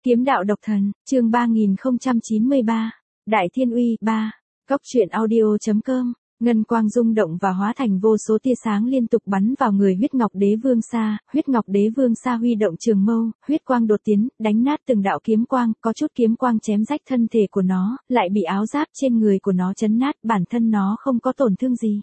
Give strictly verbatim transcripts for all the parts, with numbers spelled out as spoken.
Kiếm đạo độc thần, chương ba nghìn không trăm chín mươi ba, Đại Thiên Uy, ba, Cốc truyện audio.com, ngân quang rung động và hóa thành vô số tia sáng liên tục bắn vào người huyết ngọc đế vương Sa, huyết ngọc đế vương Sa huy động trường mâu, huyết quang đột tiến, đánh nát từng đạo kiếm quang, có chút kiếm quang chém rách thân thể của nó, lại bị áo giáp trên người của nó chấn nát, bản thân nó không có tổn thương gì.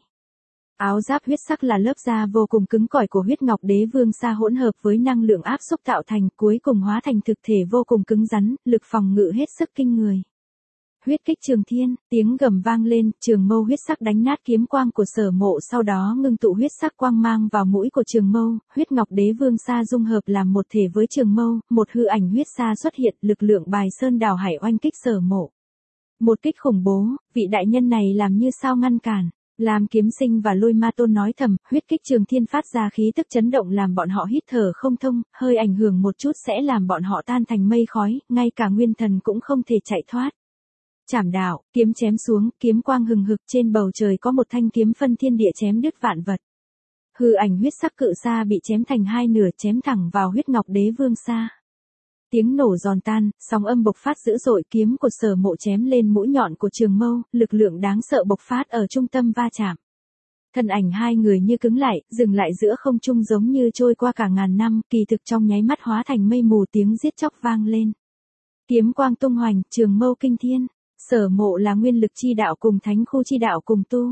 Áo giáp huyết sắc là lớp da vô cùng cứng cỏi của huyết ngọc đế vương Sa hỗn hợp với năng lượng áp xúc tạo thành, cuối cùng hóa thành thực thể vô cùng cứng rắn, lực phòng ngự hết sức kinh người. Huyết kích trường thiên, tiếng gầm vang lên, trường mâu huyết sắc đánh nát kiếm quang của Sở Mộ, sau đó ngưng tụ huyết sắc quang mang vào mũi của trường mâu, huyết ngọc đế vương Sa dung hợp làm một thể với trường mâu, một hư ảnh huyết sa xuất hiện, lực lượng bài sơn đảo hải oanh kích Sở Mộ. Một kích khủng bố, vị đại nhân này làm như sao ngăn cản. Lam Kiếm Sinh và Lôi Ma Tôn nói thầm, huyết kích trường thiên phát ra khí tức chấn động làm bọn họ hít thở không thông, hơi ảnh hưởng một chút sẽ làm bọn họ tan thành mây khói, ngay cả nguyên thần cũng không thể chạy thoát. Chảm đạo, kiếm chém xuống, kiếm quang hừng hực, trên bầu trời có một thanh kiếm phân thiên địa chém đứt vạn vật. Hư ảnh huyết sắc cự sa bị chém thành hai nửa, chém thẳng vào huyết ngọc đế vương Sa. Tiếng nổ giòn tan, sóng âm bộc phát dữ dội, kiếm của Sở Mộ chém lên mũi nhọn của trường mâu, lực lượng đáng sợ bộc phát ở trung tâm va chạm. Thân ảnh hai người như cứng lại, dừng lại giữa không trung giống như trôi qua cả ngàn năm, kỳ thực trong nháy mắt hóa thành mây mù, tiếng giết chóc vang lên. Kiếm quang tung hoành, trường mâu kinh thiên, Sở Mộ là nguyên lực chi đạo cùng thánh khu chi đạo cùng tu.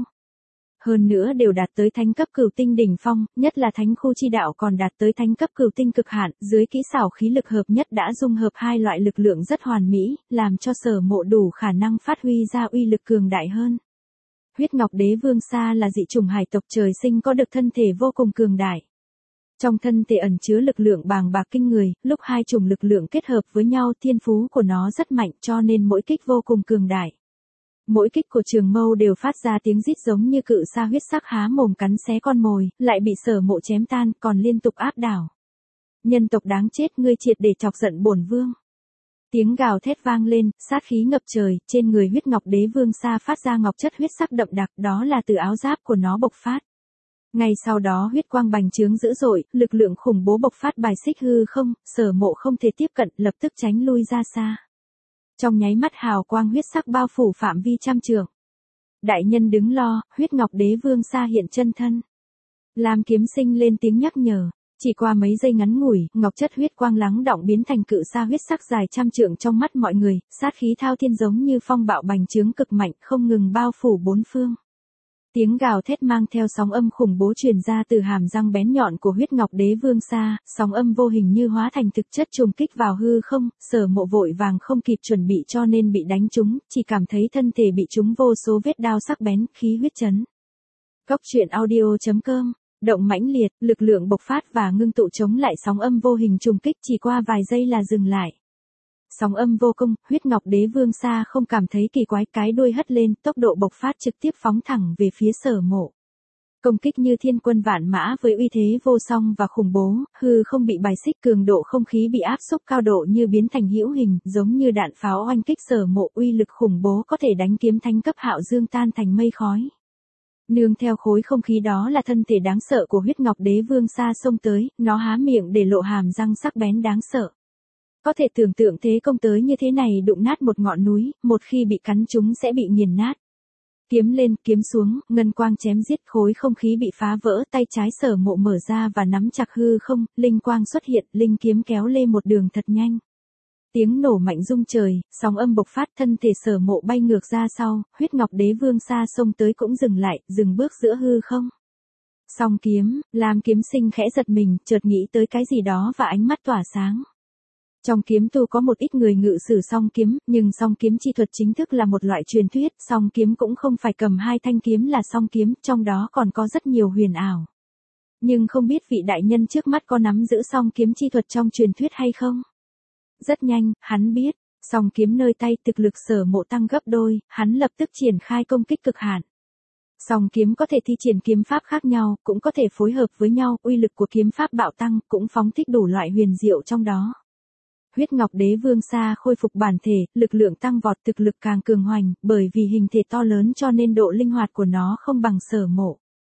Hơn nữa đều đạt tới thánh cấp cửu tinh đỉnh phong, nhất là thánh khu chi đạo còn đạt tới thánh cấp cửu tinh cực hạn, dưới kỹ xảo khí lực hợp nhất đã dung hợp hai loại lực lượng rất hoàn mỹ, làm cho Sở Mộ đủ khả năng phát huy ra uy lực cường đại hơn. Huyết ngọc đế vương Sa là dị chủng hải tộc trời sinh có được thân thể vô cùng cường đại. Trong thân thể ẩn chứa lực lượng bàng bạc kinh người, lúc hai chủng lực lượng kết hợp với nhau, thiên phú của nó rất mạnh cho nên mỗi kích vô cùng cường đại. Mỗi kích của trường mâu đều phát ra tiếng rít giống như cự sa huyết sắc há mồm cắn xé con mồi, lại bị Sở Mộ chém tan, còn liên tục áp đảo. Nhân tộc đáng chết, ngươi triệt để chọc giận bổn vương. Tiếng gào thét vang lên, sát khí ngập trời, trên người huyết ngọc đế vương Sa phát ra ngọc chất huyết sắc đậm đặc, đó là từ áo giáp của nó bộc phát. Ngay sau đó huyết quang bành trướng dữ dội, lực lượng khủng bố bộc phát bài xích hư không, Sở Mộ không thể tiếp cận, lập tức tránh lui ra xa. Trong nháy mắt hào quang huyết sắc bao phủ phạm vi trăm trượng. Đại nhân đứng lo, huyết ngọc đế vương Sa hiện chân thân. Lam Kiếm Sinh lên tiếng nhắc nhở. Chỉ qua mấy giây ngắn ngủi, ngọc chất huyết quang lắng đọng biến thành cự sa huyết sắc dài trăm trượng trong mắt mọi người, sát khí thao thiên giống như phong bạo bành trướng cực mạnh, không ngừng bao phủ bốn phương. Tiếng gào thét mang theo sóng âm khủng bố truyền ra từ hàm răng bén nhọn của huyết ngọc đế vương Sa, sóng âm vô hình như hóa thành thực chất trùng kích vào hư không, Sở Mộ vội vàng không kịp chuẩn bị cho nên bị đánh trúng, chỉ cảm thấy thân thể bị trúng vô số vết đao sắc bén, khí huyết chấn. Cốc truyện audio.com, động mãnh liệt, lực lượng bộc phát và ngưng tụ chống lại sóng âm vô hình trùng kích, chỉ qua vài giây là dừng lại. Sóng âm vô công, huyết ngọc đế vương Sa không cảm thấy kỳ quái, cái đuôi hất lên, tốc độ bộc phát trực tiếp phóng thẳng về phía Sở Mộ. Công kích như thiên quân vạn mã với uy thế vô song và khủng bố, hư không bị bài xích, cường độ không khí bị áp xúc, cao độ như biến thành hữu hình, giống như đạn pháo oanh kích Sở Mộ, uy lực khủng bố có thể đánh kiếm thánh cấp Hạo Dương tan thành mây khói. Nương theo khối không khí đó là thân thể đáng sợ của huyết ngọc đế vương Sa xông tới, nó há miệng để lộ hàm răng sắc bén đáng sợ. Có thể tưởng tượng thế công tới như thế này đụng nát một ngọn núi, một khi bị cắn trúng sẽ bị nghiền nát. Kiếm lên, kiếm xuống, ngân quang chém giết, khối không khí bị phá vỡ, tay trái Sở Mộ mở ra và nắm chặt hư không, linh quang xuất hiện, linh kiếm kéo lê một đường thật nhanh. Tiếng nổ mạnh rung trời, sóng âm bộc phát, thân thể Sở Mộ bay ngược ra sau, huyết ngọc đế vương Sa xông tới cũng dừng lại, dừng bước giữa hư không. Song kiếm, Lam Kiếm Sinh khẽ giật mình, chợt nghĩ tới cái gì đó và ánh mắt tỏa sáng. Trong kiếm tu có một ít người ngự sử song kiếm, nhưng song kiếm chi thuật chính thức là một loại truyền thuyết, song kiếm cũng không phải cầm hai thanh kiếm là song kiếm, trong đó còn có rất nhiều huyền ảo. Nhưng không biết vị đại nhân trước mắt có nắm giữ song kiếm chi thuật trong truyền thuyết hay không? Rất nhanh, hắn biết, song kiếm nơi tay, thực lực Sở Mộ tăng gấp đôi, hắn lập tức triển khai công kích cực hạn. Song kiếm có thể thi triển kiếm pháp khác nhau, cũng có thể phối hợp với nhau, uy lực của kiếm pháp bạo tăng, cũng phóng thích đủ loại huyền diệu trong đó. Huyết ngọc đế vương Sa khôi phục bản thể, lực lượng tăng vọt, thực lực càng cường hoành, bởi vì hình thể to lớn cho nên độ linh hoạt của nó không bằng Sở Mộ.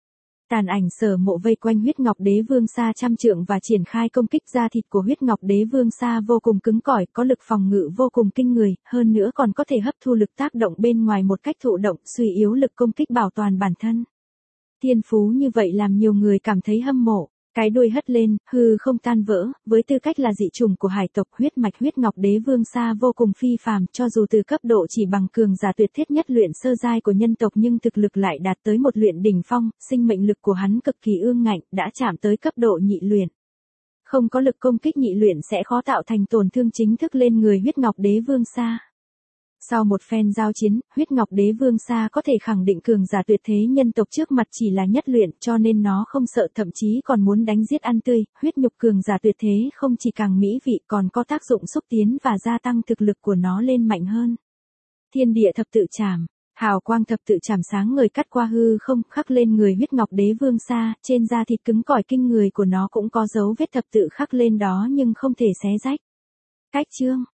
Tàn ảnh Sở Mộ vây quanh huyết ngọc đế vương xa trăm trượng và triển khai công kích. Da thịt của huyết ngọc đế vương xa vô cùng cứng cỏi, có lực phòng ngự vô cùng kinh người, hơn nữa còn có thể hấp thu lực tác động bên ngoài một cách thụ động, suy yếu lực công kích bảo toàn bản thân. Thiên phú như vậy làm nhiều người cảm thấy hâm mộ. Cái đuôi hất lên, hư không tan vỡ, với tư cách là dị chủng của hải tộc, huyết mạch huyết ngọc đế vương xa vô cùng phi phàm, cho dù từ cấp độ chỉ bằng cường giả tuyệt thiết nhất luyện sơ giai của nhân tộc nhưng thực lực lại đạt tới một luyện đỉnh phong, sinh mệnh lực của hắn cực kỳ ương ngạnh, đã chạm tới cấp độ nhị luyện. Không có lực công kích nhị luyện sẽ khó tạo thành tổn thương chính thức lên người huyết ngọc đế vương xa. Sau một phen giao chiến, huyết ngọc đế vương xa có thể khẳng định cường giả tuyệt thế nhân tộc trước mặt chỉ là nhất luyện, cho nên nó không sợ, thậm chí còn muốn đánh giết ăn tươi. Huyết nhục cường giả tuyệt thế không chỉ càng mỹ vị còn có tác dụng xúc tiến và gia tăng thực lực của nó lên mạnh hơn. Thiên địa thập tự trảm, hào quang thập tự trảm sáng ngời cắt qua hư không, khắc lên người huyết ngọc đế vương xa, trên da thịt cứng cỏi kinh người của nó cũng có dấu vết thập tự khắc lên đó nhưng không thể xé rách. Cách chương